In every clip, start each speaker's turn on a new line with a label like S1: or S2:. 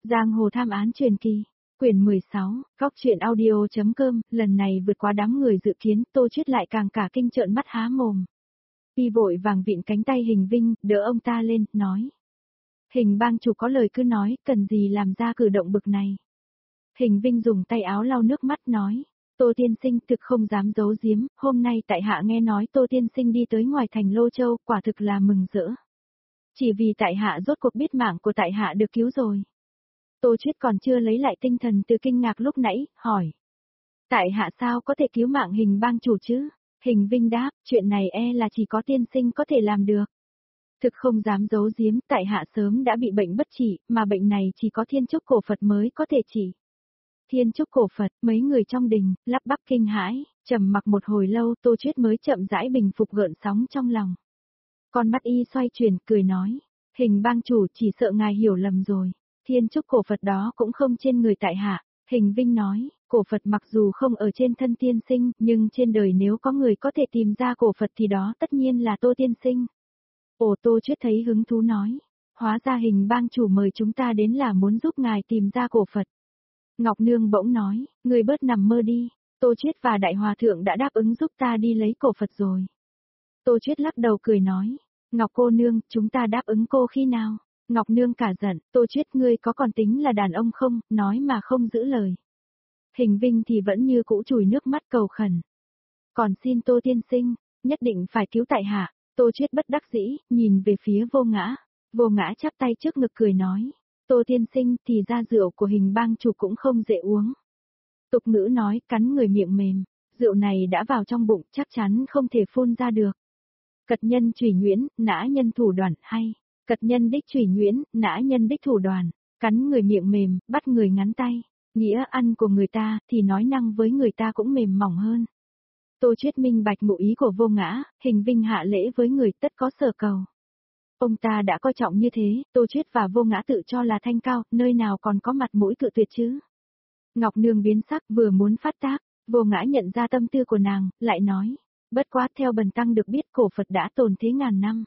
S1: Giang hồ tham án truyền kỳ, quyển 16, góc truyện audio.com, lần này vượt qua đám người dự kiến, Tô Chiết lại càng cả kinh trợn mắt há mồm. Y vội vàng vịn cánh tay Hình Vinh, đỡ ông ta lên, nói. Hình bang chủ có lời cứ nói, cần gì làm ra cử động bực này. Hình Vinh dùng tay áo lau nước mắt nói. Tô tiên sinh thực không dám giấu giếm, hôm nay tại hạ nghe nói Tô tiên sinh đi tới ngoài thành Lô Châu, quả thực là mừng rỡ. Chỉ vì tại hạ rốt cuộc biết mạng của tại hạ được cứu rồi. Tô Chiết còn chưa lấy lại tinh thần từ kinh ngạc lúc nãy, hỏi. Tại hạ sao có thể cứu mạng Hình bang chủ chứ? Hình Vinh đáp, chuyện này là chỉ có tiên sinh có thể làm được. Thực không dám giấu giếm, tại hạ sớm đã bị bệnh bất trị, mà bệnh này chỉ có Thiên Trúc Cổ Phật mới có thể trị. Thiên Trúc Cổ Phật, mấy người trong đình, lắp bắp kinh hãi, trầm mặc một hồi lâu, Tô Chiết mới chậm rãi bình phục gợn sóng trong lòng. Con mắt y xoay chuyển, cười nói, Hình bang chủ chỉ sợ ngài hiểu lầm rồi, Thiên Trúc Cổ Phật đó cũng không trên người tại hạ. Hình Vinh nói, cổ Phật mặc dù không ở trên thân tiên sinh, nhưng trên đời nếu có người có thể tìm ra cổ Phật thì đó tất nhiên là Tô tiên sinh. Ồ, Tô Chiết thấy hứng thú nói, hóa ra Hình bang chủ mời chúng ta đến là muốn giúp ngài tìm ra cổ Phật. Ngọc Nương bỗng nói, người bớt nằm mơ đi, Tô Chiết và Đại Hòa Thượng đã đáp ứng giúp ta đi lấy cổ Phật rồi. Tô Chiết lắc đầu cười nói, Ngọc cô nương, chúng ta đáp ứng cô khi nào? Ngọc Nương cả giận, Tô Chiết ngươi có còn tính là đàn ông không, nói mà không giữ lời. Hình Vinh thì vẫn như cũ chùi nước mắt cầu khẩn. Còn xin Tô tiên sinh, nhất định phải cứu tại hạ. Tô Chiết bất đắc dĩ, nhìn về phía Vô Ngã. Vô Ngã chắp tay trước ngực cười nói, Tô tiên sinh thì ra rượu của Hình bang chủ cũng không dễ uống. Tục ngữ nói, cắn người miệng mềm, rượu này đã vào trong bụng chắc chắn không thể phun ra được. Cật nhân chủy nhuyễn, nã nhân thủ đoàn, hay. Cật nhân đích chủy nhuyễn, nã nhân đích thủ đoàn, cắn người miệng mềm, bắt người ngắn tay. Nghĩa ăn của người ta, thì nói năng với người ta cũng mềm mỏng hơn. Tô Chiết minh bạch ngụ ý của Vô Ngã, Hình Vinh hạ lễ với người tất có sở cầu. Ông ta đã coi trọng như thế, Tô Chiết và Vô Ngã tự cho là thanh cao, nơi nào còn có mặt mũi cự tuyệt chứ. Ngọc Nương biến sắc vừa muốn phát tác, Vô Ngã nhận ra tâm tư của nàng, lại nói, bất quá theo bần tăng được biết cổ Phật đã tồn thế ngàn năm.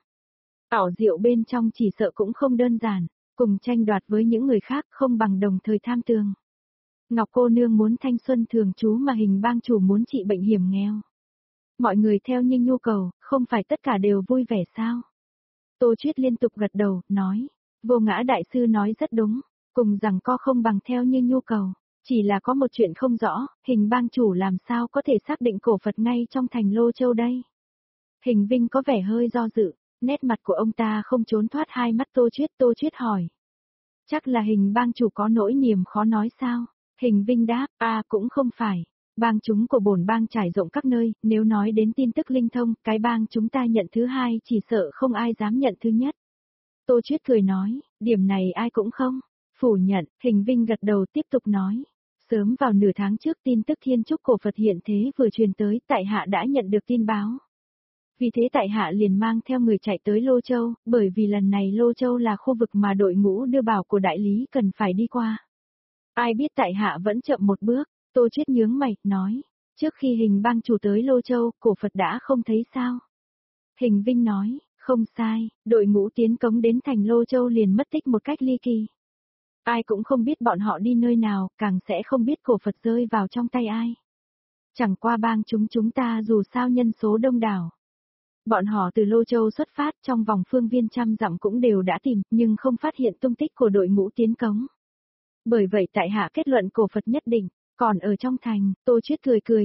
S1: Ảo diệu bên trong chỉ sợ cũng không đơn giản, cùng tranh đoạt với những người khác không bằng đồng thời tham tường. Ngọc cô nương muốn thanh xuân thường trú mà Hình bang chủ muốn trị bệnh hiểm nghèo. Mọi người theo như nhu cầu, không phải tất cả đều vui vẻ sao? Tô Chiết liên tục gật đầu, nói, Vô Ngã đại sư nói rất đúng, cùng rằng co không bằng theo như nhu cầu. Chỉ là có một chuyện không rõ, Hình bang chủ làm sao có thể xác định cổ Phật ngay trong thành Lô Châu đây? Hình Vinh có vẻ hơi do dự, nét mặt của ông ta không trốn thoát hai mắt Tô Chiết hỏi. Chắc là Hình bang chủ có nỗi niềm khó nói sao? Hình Vinh đáp, cũng không phải. Bang chúng của bổn bang trải rộng các nơi, nếu nói đến tin tức linh thông, cái bang chúng ta nhận thứ hai chỉ sợ không ai dám nhận thứ nhất. Tô Chiết cười nói, điểm này ai cũng không phủ nhận. Hình Vinh gật đầu tiếp tục nói. Sớm vào nửa tháng trước tin tức Thiên Trúc Cổ Phật hiện thế vừa truyền tới, tại hạ đã nhận được tin báo. Vì thế tại hạ liền mang theo người chạy tới Lô Châu, bởi vì lần này Lô Châu là khu vực mà đội ngũ đưa bảo của đại lý cần phải đi qua. Ai biết tại hạ vẫn chậm một bước, Tô Chiết nhướng mày, nói, trước khi Hình bang chủ tới Lô Châu, cổ Phật đã không thấy sao? Hình Vinh nói, không sai, đội ngũ tiến cống đến thành Lô Châu liền mất tích một cách ly kỳ. Ai cũng không biết bọn họ đi nơi nào, càng sẽ không biết cổ Phật rơi vào trong tay ai. Chẳng qua bang chúng ta dù sao nhân số đông đảo. Bọn họ từ Lô Châu xuất phát trong vòng phương viên trăm dặm cũng đều đã tìm, nhưng không phát hiện tung tích của đội ngũ tiến cống. Bởi vậy tại hạ kết luận cổ Phật nhất định, còn ở trong thành, Tô Chiết cười,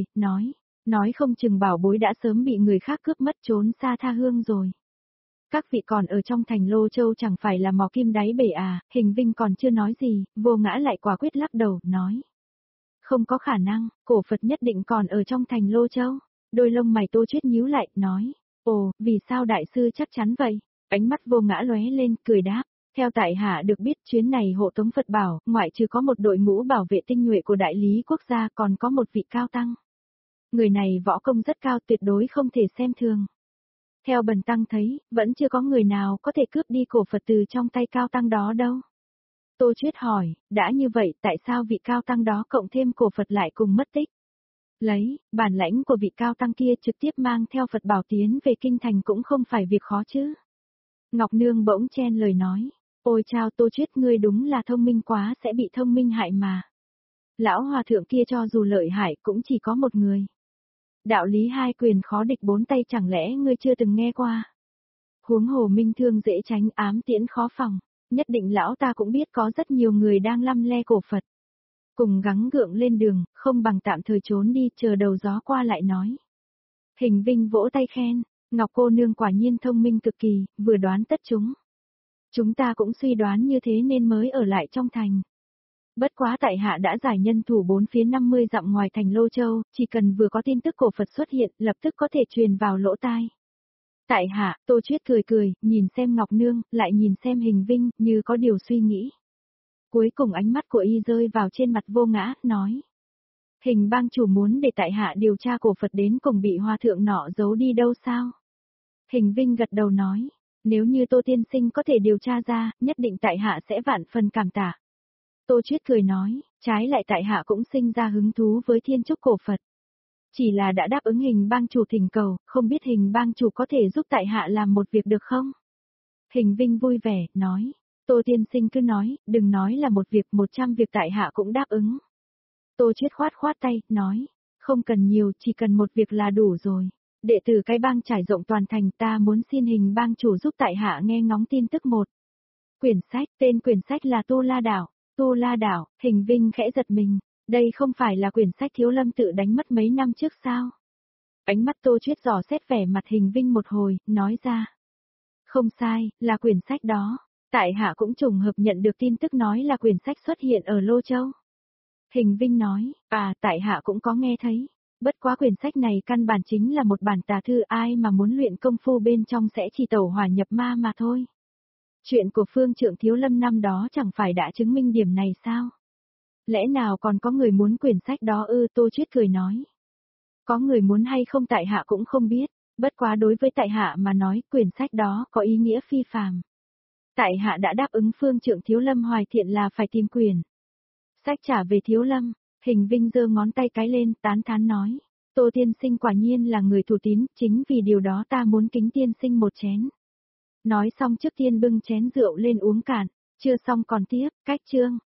S1: nói không chừng bảo bối đã sớm bị người khác cướp mất trốn xa tha hương rồi. Các vị còn ở trong thành Lô Châu chẳng phải là mò kim đáy bể à? Hình Vinh còn chưa nói gì, Vô Ngã lại quả quyết lắc đầu, nói. Không có khả năng, cổ Phật nhất định còn ở trong thành Lô Châu. Đôi lông mày Tô Chiết nhíu lại, nói. Ồ, vì sao đại sư chắc chắn vậy? Ánh mắt Vô Ngã lóe lên, cười đáp. Theo tại hạ được biết chuyến này hộ tống Phật bảo, ngoại trừ có một đội ngũ bảo vệ tinh nhuệ của đại lý quốc gia còn có một vị cao tăng. Người này võ công rất cao tuyệt đối không thể xem thường. Theo bần tăng thấy, vẫn chưa có người nào có thể cướp đi cổ Phật từ trong tay cao tăng đó đâu. Tô Chiết hỏi, đã như vậy tại sao vị cao tăng đó cộng thêm cổ Phật lại cùng mất tích? Lấy, bản lãnh của vị cao tăng kia trực tiếp mang theo Phật bảo tiến về kinh thành cũng không phải việc khó chứ. Ngọc Nương bỗng chen lời nói, Ôi chao Tô Chuyết ngươi đúng là thông minh quá sẽ bị thông minh hại mà. Lão hòa thượng kia cho dù lợi hại cũng chỉ có một người. Đạo lý hai quyền khó địch bốn tay chẳng lẽ ngươi chưa từng nghe qua. Huống hồ minh thương dễ tránh ám tiễn khó phòng, nhất định lão ta cũng biết có rất nhiều người đang lăm le cổ Phật. Cùng gắng gượng lên đường, không bằng tạm thời trốn đi chờ đầu gió qua lại nói. Hình Vinh vỗ tay khen, Ngọc cô nương quả nhiên thông minh cực kỳ, vừa đoán tất chúng. Chúng ta cũng suy đoán như thế nên mới ở lại trong thành. Bất quá tại hạ đã giải nhân thủ bốn phía 50 dặm ngoài thành Lô Châu, chỉ cần vừa có tin tức cổ Phật xuất hiện, lập tức có thể truyền vào lỗ tai. Tại hạ, Tô Chuyết cười cười, nhìn xem Ngọc Nương, lại nhìn xem Hình Vinh, như có điều suy nghĩ. Cuối cùng ánh mắt của y rơi vào trên mặt Vô Ngã, nói. Hình bang chủ muốn để tại hạ điều tra cổ Phật đến cùng bị hòa thượng nọ giấu đi đâu sao? Hình Vinh gật đầu nói, nếu như Tô Tiên Sinh có thể điều tra ra, nhất định tại hạ sẽ vạn phần cảm tạ. Tô Chuyết cười nói, trái lại tại hạ cũng sinh ra hứng thú với thiên trúc cổ Phật. Chỉ là đã đáp ứng Hình bang chủ thỉnh cầu, không biết Hình bang chủ có thể giúp tại hạ làm một việc được không? Hình Vinh vui vẻ, nói, Tô Tiên Sinh cứ nói, đừng nói là một việc 100 việc tại hạ cũng đáp ứng. Tô Chuyết khoát tay, nói, không cần nhiều, chỉ cần một việc là đủ rồi. Đệ tử cái bang trải rộng toàn thành ta muốn xin Hình bang chủ giúp tại hạ nghe ngóng tin tức một. Quyển sách, tên quyển sách là Tu La Đảo. Tu La Đảo, Hình Vinh khẽ giật mình, đây không phải là quyển sách Thiếu Lâm tự đánh mất mấy năm trước sao? Ánh mắt Tô Chuyết dò xét vẻ mặt Hình Vinh một hồi, nói ra. Không sai, là quyển sách đó. Tại hạ cũng trùng hợp nhận được tin tức nói là quyển sách xuất hiện ở Lô Châu. Hình Vinh nói, tại hạ cũng có nghe thấy. Bất quá quyển sách này căn bản chính là một bản tà thư ai mà muốn luyện công phu bên trong sẽ chỉ tẩu hỏa nhập ma mà thôi. Chuyện của Phương Trượng Thiếu Lâm năm đó chẳng phải đã chứng minh điểm này sao? Lẽ nào còn có người muốn quyển sách đó ư? Tô Chuyết cười nói. Có người muốn hay không tại hạ cũng không biết, bất quá đối với tại hạ mà nói quyển sách đó có ý nghĩa phi phàm. Tại hạ đã đáp ứng Phương Trượng Thiếu Lâm Hoài Thiện là phải tìm quyển sách trả về Thiếu Lâm. Hình Vinh giơ ngón tay cái lên tán thán nói. Tô Tiên Sinh quả nhiên là người thủ tín, chính vì điều đó ta muốn kính Tiên Sinh một chén. Nói xong trước tiên bưng chén rượu lên uống cạn, chưa xong còn tiếp, cách chương.